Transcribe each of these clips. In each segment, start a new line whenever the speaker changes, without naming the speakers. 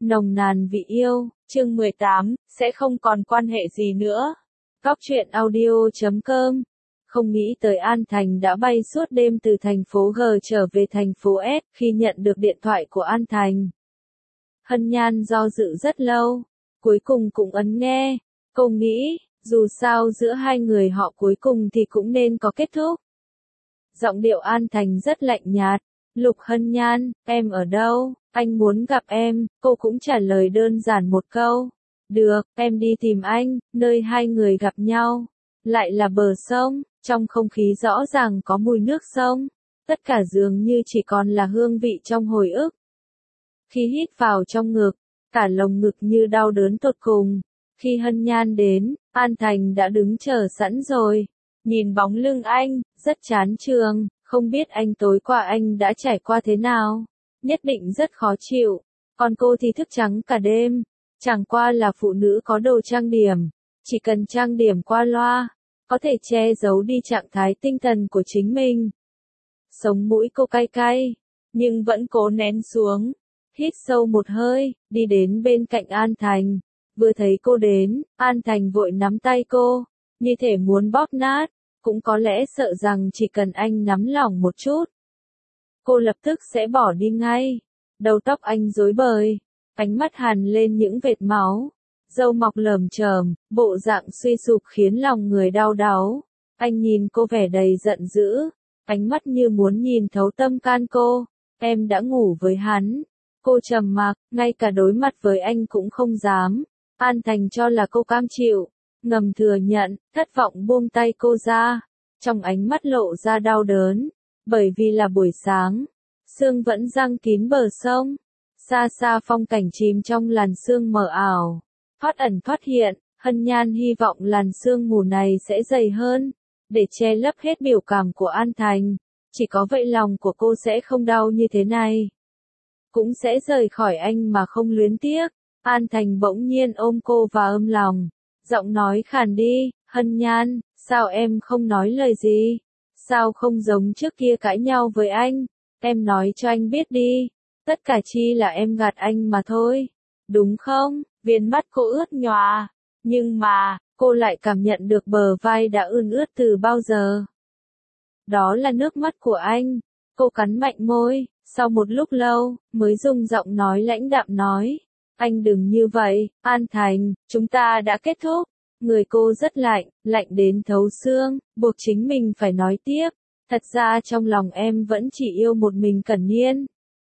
Nồng nàn vị yêu, chương 18, sẽ không còn quan hệ gì nữa. Góc truyện audio.com. Không nghĩ tới An Thành đã bay suốt đêm từ thành phố G trở về thành phố S khi nhận được điện thoại của An Thành. Hân Nhan do dự rất lâu, cuối cùng cũng ấn nghe. Cô nghĩ, dù sao giữa hai người họ cuối cùng thì cũng nên có kết thúc. Giọng điệu An Thành rất lạnh nhạt. Lục Hân Nhan, em ở đâu? Anh muốn gặp em. Cô cũng trả lời đơn giản một câu. Được, em đi tìm anh. Nơi hai người gặp nhau lại là bờ sông, trong không khí rõ ràng có mùi nước sông. Tất cả dường như chỉ còn là hương vị trong hồi ức. Khi hít vào trong ngực, cả lồng ngực như đau đớn tột cùng. Khi Hân Nhan đến, An Thành đã đứng chờ sẵn rồi. Nhìn bóng lưng anh, rất chán chường. Không biết anh tối qua anh đã trải qua thế nào, nhất định rất khó chịu. Còn cô thì thức trắng cả đêm, chẳng qua là phụ nữ có đồ trang điểm, chỉ cần trang điểm qua loa, có thể che giấu đi trạng thái tinh thần của chính mình. Sống mũi cô cay cay, nhưng vẫn cố nén xuống, hít sâu một hơi, đi đến bên cạnh An Thành. Vừa thấy cô đến, An Thành vội nắm tay cô, như thể muốn bóp nát. Cũng có lẽ sợ rằng chỉ cần anh nắm lỏng một chút, cô lập tức sẽ bỏ đi ngay. Đầu tóc anh rối bời, ánh mắt hằn lên những vệt máu, râu mọc lởm chởm, bộ dạng suy sụp khiến lòng người đau đáu. Anh nhìn cô vẻ đầy giận dữ, ánh mắt như muốn nhìn thấu tâm can cô. Em đã ngủ với hắn. Cô trầm mặc, ngay cả đối mặt với anh cũng không dám. An Thành cho là cô cam chịu, ngầm thừa nhận, thất vọng buông tay cô ra, trong ánh mắt lộ ra đau đớn, bởi vì là buổi sáng, sương vẫn giăng kín bờ sông, xa xa phong cảnh chìm trong làn sương mờ ảo, thoát ẩn thoát hiện. Hân Nhan hy vọng làn sương mù này sẽ dày hơn, để che lấp hết biểu cảm của An Thành, chỉ có vậy lòng của cô sẽ không đau như thế này, cũng sẽ rời khỏi anh mà không luyến tiếc. An Thành bỗng nhiên ôm cô vào ôm lòng. Giọng nói khàn đi, Hân Nhan, sao em không nói lời gì? Sao không giống trước kia cãi nhau với anh? Em nói cho anh biết đi. Tất cả chỉ là em gạt anh mà thôi. Đúng không? Viền mắt cô ướt nhòa. Nhưng mà, cô lại cảm nhận được bờ vai đã ươn ướt từ bao giờ. Đó là nước mắt của anh. Cô cắn mạnh môi, sau một lúc lâu, mới dùng giọng nói lãnh đạm nói. Anh đừng như vậy, An Thành, chúng ta đã kết thúc. Người cô rất lạnh, lạnh đến thấu xương, buộc chính mình phải nói tiếp. Thật ra trong lòng em vẫn chỉ yêu một mình Cẩn Nhiên.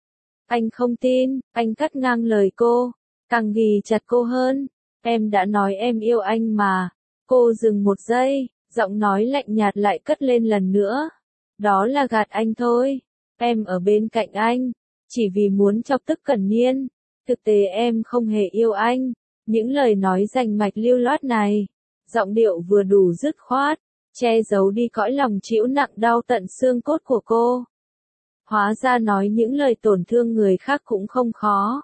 Anh không tin, anh cắt ngang lời cô, càng ghì chặt cô hơn. Em đã nói em yêu anh mà. Cô dừng một giây, giọng nói lạnh nhạt lại cất lên lần nữa. Đó là gạt anh thôi. Em ở bên cạnh anh, chỉ vì muốn chọc tức Cẩn Nhiên. Thực tế em không hề yêu anh. Những lời nói rành mạch lưu loát này, giọng điệu vừa đủ dứt khoát, che giấu đi cõi lòng chịu nặng đau tận xương cốt của cô. Hóa ra nói những lời tổn thương người khác cũng không khó.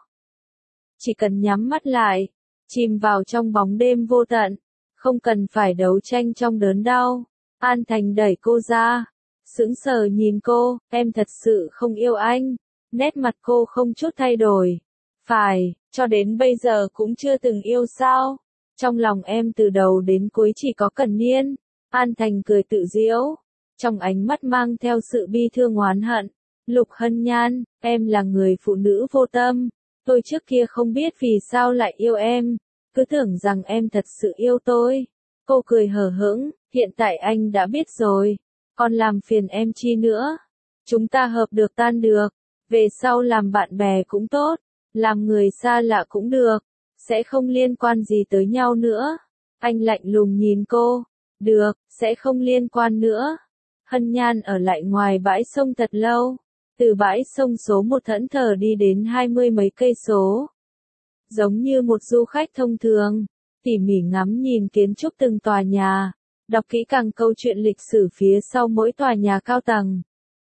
Chỉ cần nhắm mắt lại, chìm vào trong bóng đêm vô tận, không cần phải đấu tranh trong đớn đau. An Thành đẩy cô ra, sững sờ nhìn cô, em thật sự không yêu anh. Nét mặt cô không chút thay đổi. Phải, cho đến bây giờ cũng chưa từng yêu sao? Trong lòng em từ đầu đến cuối chỉ có Cẩn Nhiên. An Thành cười tự giễu, trong ánh mắt mang theo sự bi thương oán hận. Lục Hân Nhan, em là người phụ nữ vô tâm. Tôi trước kia không biết vì sao lại yêu em, cứ tưởng rằng em thật sự yêu tôi. Cô cười hờ hững, hiện tại anh đã biết rồi, còn làm phiền em chi nữa. Chúng ta hợp được tan được, về sau làm bạn bè cũng tốt. Làm người xa lạ cũng được, sẽ không liên quan gì tới nhau nữa. Anh lạnh lùng nhìn cô, được, sẽ không liên quan nữa. Hân Nhan ở lại ngoài bãi sông thật lâu, từ bãi sông số 1 thẫn thờ đi đến 20 mấy cây số. Giống như một du khách thông thường, tỉ mỉ ngắm nhìn kiến trúc từng tòa nhà, đọc kỹ càng câu chuyện lịch sử phía sau mỗi tòa nhà cao tầng.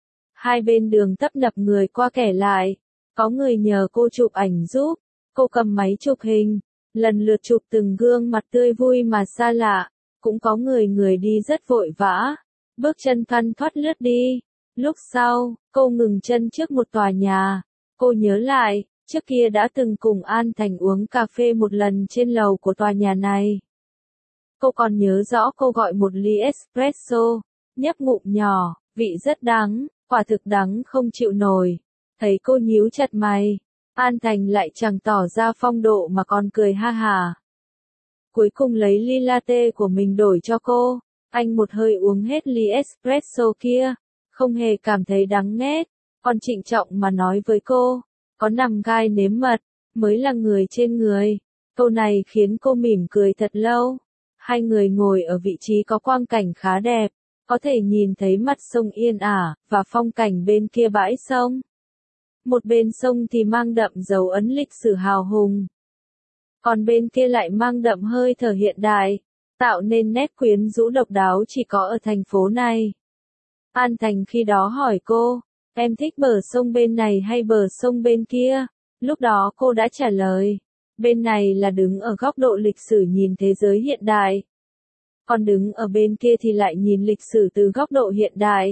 Hai bên đường tấp nập người qua kẻ lại. Có người nhờ cô chụp ảnh giúp, cô cầm máy chụp hình, lần lượt chụp từng gương mặt tươi vui mà xa lạ, cũng có người đi rất vội vã, bước chân thoăn thoắt lướt đi. Lúc sau, cô ngừng chân trước một tòa nhà, cô nhớ lại, trước kia đã từng cùng An Thành uống cà phê một lần trên lầu của tòa nhà này. Cô còn nhớ rõ cô gọi một ly espresso, nhấp ngụm nhỏ, vị rất đắng, quả thực đắng không chịu nổi. Thấy cô nhíu chặt mày, An Thành lại chẳng tỏ ra phong độ mà còn cười ha hả. Cuối cùng lấy ly latte của mình đổi cho cô, anh một hơi uống hết ly espresso kia, không hề cảm thấy đắng nghét, còn trịnh trọng mà nói với cô, có nằm gai nếm mật, mới là người trên người. Câu này khiến cô mỉm cười thật lâu. Hai người ngồi ở vị trí có quang cảnh khá đẹp, có thể nhìn thấy mặt sông yên ả, và phong cảnh bên kia bãi sông. Một bên sông thì mang đậm dấu ấn lịch sử hào hùng, còn bên kia lại mang đậm hơi thở hiện đại, tạo nên nét quyến rũ độc đáo chỉ có ở thành phố này. An Thành khi đó hỏi cô, em thích bờ sông bên này hay bờ sông bên kia? Lúc đó cô đã trả lời, bên này là đứng ở góc độ lịch sử nhìn thế giới hiện đại, còn đứng ở bên kia thì lại nhìn lịch sử từ góc độ hiện đại.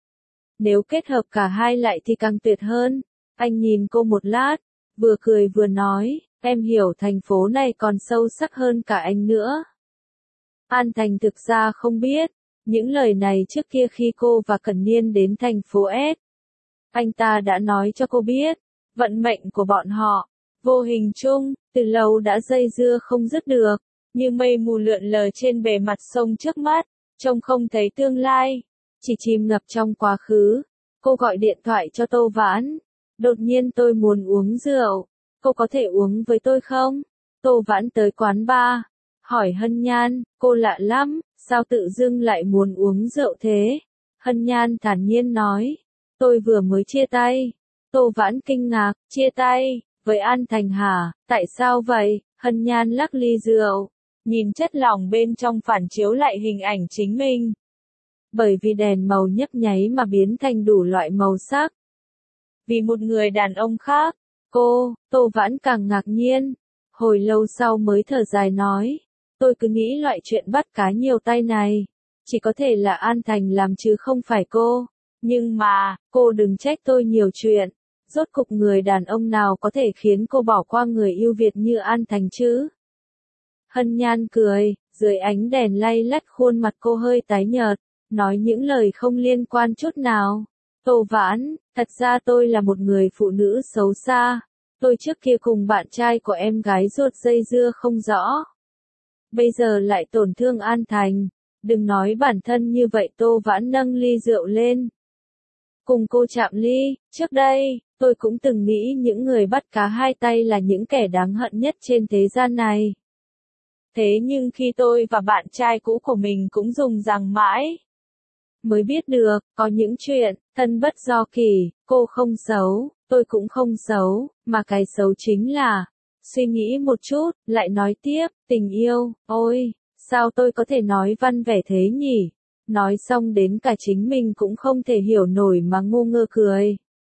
Nếu kết hợp cả hai lại thì càng tuyệt hơn. Anh nhìn cô một lát, vừa cười vừa nói, em hiểu thành phố này còn sâu sắc hơn cả anh nữa. An Thành thực ra không biết, những lời này trước kia khi cô và Cẩn Niên đến thành phố S, anh ta đã nói cho cô biết, vận mệnh của bọn họ, vô hình chung, từ lâu đã dây dưa không dứt được, như mây mù lượn lờ trên bề mặt sông trước mắt, trông không thấy tương lai, chỉ chìm ngập trong quá khứ. Cô gọi điện thoại cho Tô Vãn, đột nhiên tôi muốn uống rượu, cô có thể uống với tôi không? Tô Vãn tới quán bar, hỏi Hân Nhan, cô lạ lắm, sao tự dưng lại muốn uống rượu thế? Hân Nhan thản nhiên nói, tôi vừa mới chia tay. Tô Vãn kinh ngạc, chia tay, với An Thành hả, tại sao vậy? Hân Nhan lắc ly rượu, nhìn chất lỏng bên trong phản chiếu lại hình ảnh chính mình. Bởi vì đèn màu nhấp nháy mà biến thành đủ loại màu sắc. Vì một người đàn ông khác, Tô Vãn càng ngạc nhiên. Hồi lâu sau mới thở dài nói, tôi cứ nghĩ loại chuyện bắt cá nhiều tay này, chỉ có thể là An Thành làm chứ không phải cô. Nhưng mà, cô đừng trách tôi nhiều chuyện. Rốt cục người đàn ông nào có thể khiến cô bỏ qua người yêu Việt như An Thành chứ? Hân Nhan cười, dưới ánh đèn lay lắt khuôn mặt cô hơi tái nhợt, nói những lời không liên quan chút nào. Tô Vãn, thật ra tôi là một người phụ nữ xấu xa. Tôi trước kia cùng bạn trai của em gái ruột dây dưa không rõ. Bây giờ lại tổn thương An Thành. Đừng nói bản thân như vậy. Tô Vãn nâng ly rượu lên, cùng cô chạm ly. Trước đây, tôi cũng từng nghĩ những người bắt cá hai tay là những kẻ đáng hận nhất trên thế gian này. Thế nhưng khi tôi và bạn trai cũ của mình cũng dùng rằng mãi, mới biết được, có những chuyện, thân bất do kỳ, cô không xấu, tôi cũng không xấu, mà cái xấu chính là, suy nghĩ một chút, lại nói tiếp, tình yêu, ôi, sao tôi có thể nói văn vẻ thế nhỉ? Nói xong đến cả chính mình cũng không thể hiểu nổi mà ngu ngơ cười.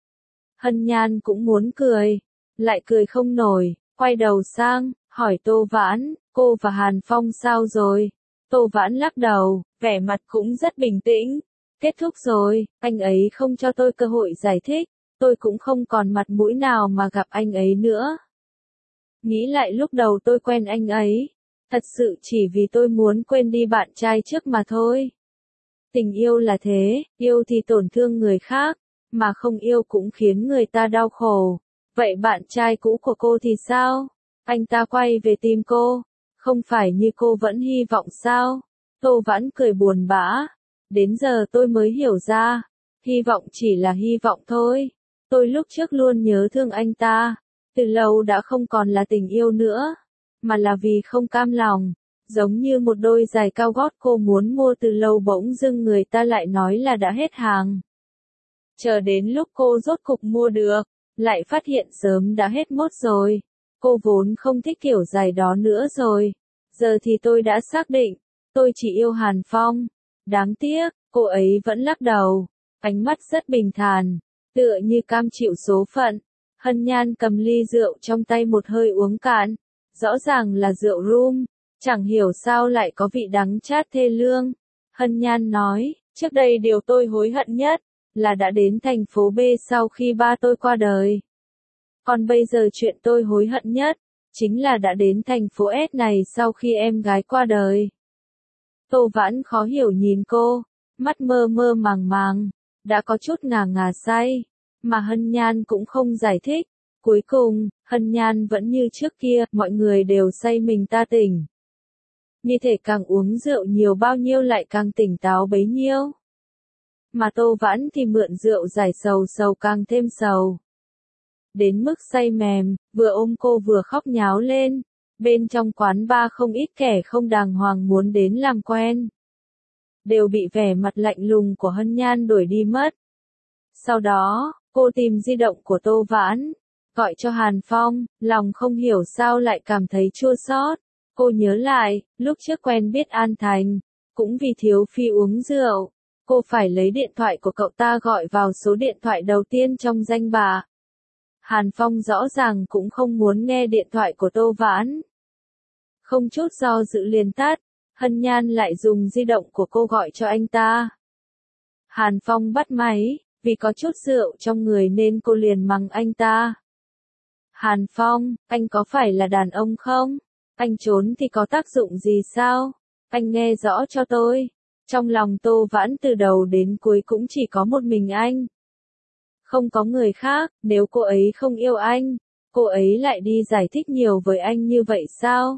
Hân Nhan cũng muốn cười, lại cười không nổi, quay đầu sang, hỏi Tô Vãn, cô và Hàn Phong sao rồi? Tô Vãn lắc đầu, vẻ mặt cũng rất bình tĩnh. Kết thúc rồi, anh ấy không cho tôi cơ hội giải thích, tôi cũng không còn mặt mũi nào mà gặp anh ấy nữa. Nghĩ lại lúc đầu tôi quen anh ấy, thật sự chỉ vì tôi muốn quên đi bạn trai trước mà thôi. Tình yêu là thế, yêu thì tổn thương người khác, mà không yêu cũng khiến người ta đau khổ. Vậy bạn trai cũ của cô thì sao? Anh ta quay về tìm cô, không phải như cô vẫn hy vọng sao? Tô Vãn cười buồn bã. Đến giờ tôi mới hiểu ra, hy vọng chỉ là hy vọng thôi. Tôi lúc trước luôn nhớ thương anh ta, từ lâu đã không còn là tình yêu nữa, mà là vì không cam lòng. Giống như một đôi giày cao gót cô muốn mua từ lâu bỗng dưng người ta lại nói là đã hết hàng. Chờ đến lúc cô rốt cục mua được, lại phát hiện sớm đã hết mốt rồi. Cô vốn không thích kiểu giày đó nữa rồi. Giờ thì tôi đã xác định, tôi chỉ yêu Hàn Phong. Đáng tiếc, cô ấy vẫn lắc đầu, ánh mắt rất bình thản, tựa như cam chịu số phận. Hân Nhan cầm ly rượu trong tay một hơi uống cạn, rõ ràng là rượu rum, chẳng hiểu sao lại có vị đắng chát thê lương. Hân Nhan nói, trước đây điều tôi hối hận nhất, là đã đến thành phố B sau khi ba tôi qua đời. Còn bây giờ chuyện tôi hối hận nhất, chính là đã đến thành phố S này sau khi em gái qua đời. Tô Vãn khó hiểu nhìn cô, mắt mơ mơ màng màng, đã có chút ngà ngà say, mà Hân Nhan cũng không giải thích. Cuối cùng, Hân Nhan vẫn như trước kia, mọi người đều say mình ta tỉnh. Như thể càng uống rượu nhiều bao nhiêu lại càng tỉnh táo bấy nhiêu. Mà Tô Vãn thì mượn rượu giải sầu sầu càng thêm sầu. Đến mức say mềm, vừa ôm cô vừa khóc nháo lên. Bên trong quán bar không ít kẻ không đàng hoàng muốn đến làm quen. Đều bị vẻ mặt lạnh lùng của Hân Nhan đuổi đi mất. Sau đó, cô tìm di động của Tô Vãn, gọi cho Hàn Phong, lòng không hiểu sao lại cảm thấy chua xót. Cô nhớ lại, lúc trước quen biết An Thành, cũng vì thiếu phi uống rượu, cô phải lấy điện thoại của cậu ta gọi vào số điện thoại đầu tiên trong danh bạ. Hàn Phong rõ ràng cũng không muốn nghe điện thoại của Tô Vãn. Không chút do dự liền tắt, Hân Nhan lại dùng di động của cô gọi cho anh ta. Hàn Phong bắt máy, vì có chút rượu trong người nên cô liền mắng anh ta. Hàn Phong, anh có phải là đàn ông không? Anh trốn thì có tác dụng gì sao? Anh nghe rõ cho tôi. Trong lòng Tô Vãn từ đầu đến cuối cũng chỉ có một mình anh. Không có người khác, nếu cô ấy không yêu anh, cô ấy lại đi giải thích nhiều với anh như vậy sao?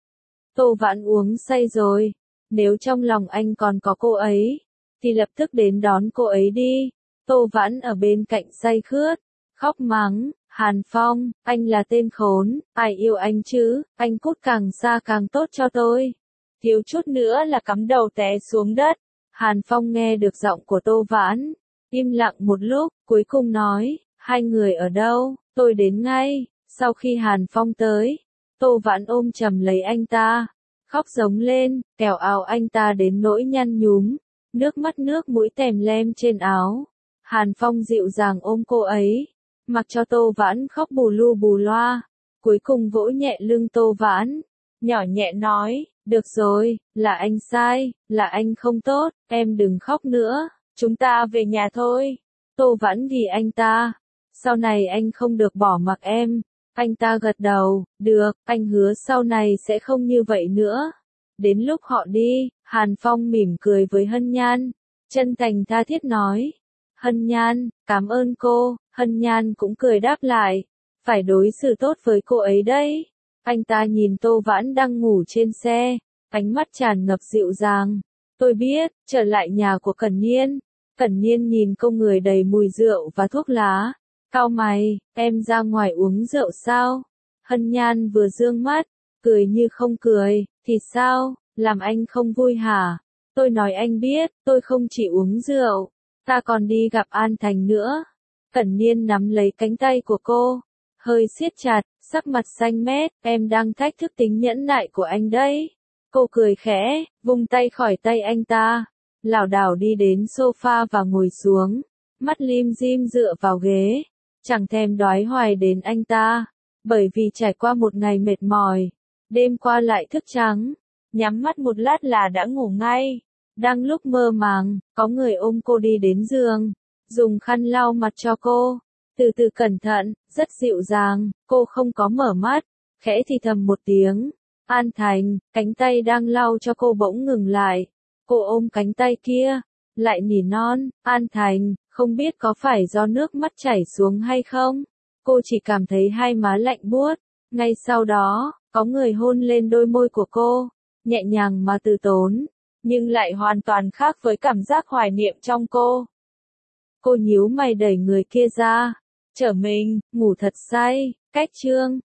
Tô Vãn uống say rồi, nếu trong lòng anh còn có cô ấy, thì lập tức đến đón cô ấy đi. Tô Vãn ở bên cạnh say khướt, khóc mắng, Hàn Phong, anh là tên khốn, ai yêu anh chứ, anh cút càng xa càng tốt cho tôi. Thiếu chút nữa là cắm đầu té xuống đất. Hàn Phong nghe được giọng của Tô Vãn, im lặng một lúc, cuối cùng nói, hai người ở đâu, tôi đến ngay. Sau khi Hàn Phong tới, Tô Vãn ôm chầm lấy anh ta, khóc giống lên, kẻo áo anh ta đến nỗi nhăn nhúm, nước mắt nước mũi tèm lem trên áo. Hàn Phong dịu dàng ôm cô ấy, mặc cho Tô Vãn khóc bù lu bù loa, cuối cùng vỗ nhẹ lưng Tô Vãn, nhỏ nhẹ nói, được rồi, là anh sai, là anh không tốt, em đừng khóc nữa, chúng ta về nhà thôi. Tô Vãn vì anh ta, sau này anh không được bỏ mặc em. Anh ta gật đầu, được, anh hứa sau này sẽ không như vậy nữa. Đến lúc họ đi, Hàn Phong mỉm cười với Hân Nhan, chân thành tha thiết nói, Hân Nhan, cảm ơn cô. Hân Nhan cũng cười đáp lại, phải đối xử tốt với cô ấy đấy. Anh ta nhìn Tô Vãn đang ngủ trên xe, ánh mắt tràn ngập dịu dàng. Tôi biết, trở lại nhà của Cẩn Nhiên. Cẩn Nhiên nhìn cô người đầy mùi rượu và thuốc lá. Cau mày, em ra ngoài uống rượu sao? Hân Nhan vừa dương mắt, cười như không cười, thì sao, làm anh không vui hả? Tôi nói anh biết, tôi không chỉ uống rượu, ta còn đi gặp An Thành nữa. Cẩn Nhiên nắm lấy cánh tay của cô, hơi siết chặt, sắc mặt xanh mét, em đang thách thức tính nhẫn nại của anh đấy. Cô cười khẽ, vung tay khỏi tay anh ta, lảo đảo đi đến sofa và ngồi xuống, mắt lim dim dựa vào ghế, chẳng thèm đoái hoài đến anh ta, bởi vì trải qua một ngày mệt mỏi, đêm qua lại thức trắng, nhắm mắt một lát là đã ngủ ngay. Đang lúc mơ màng, có người ôm cô đi đến giường, dùng khăn lau mặt cho cô, từ từ cẩn thận, rất dịu dàng, cô không có mở mắt, khẽ thì thầm một tiếng. An Thành, cánh tay đang lau cho cô bỗng ngừng lại, cô ôm cánh tay kia, lại nỉ non, An Thành, không biết có phải do nước mắt chảy xuống hay không, cô chỉ cảm thấy hai má lạnh buốt. Ngay sau đó, có người hôn lên đôi môi của cô, nhẹ nhàng mà từ tốn, nhưng lại hoàn toàn khác với cảm giác hoài niệm trong cô. Cô nhíu mày đẩy người kia ra, trở mình, ngủ thật say, cách chương.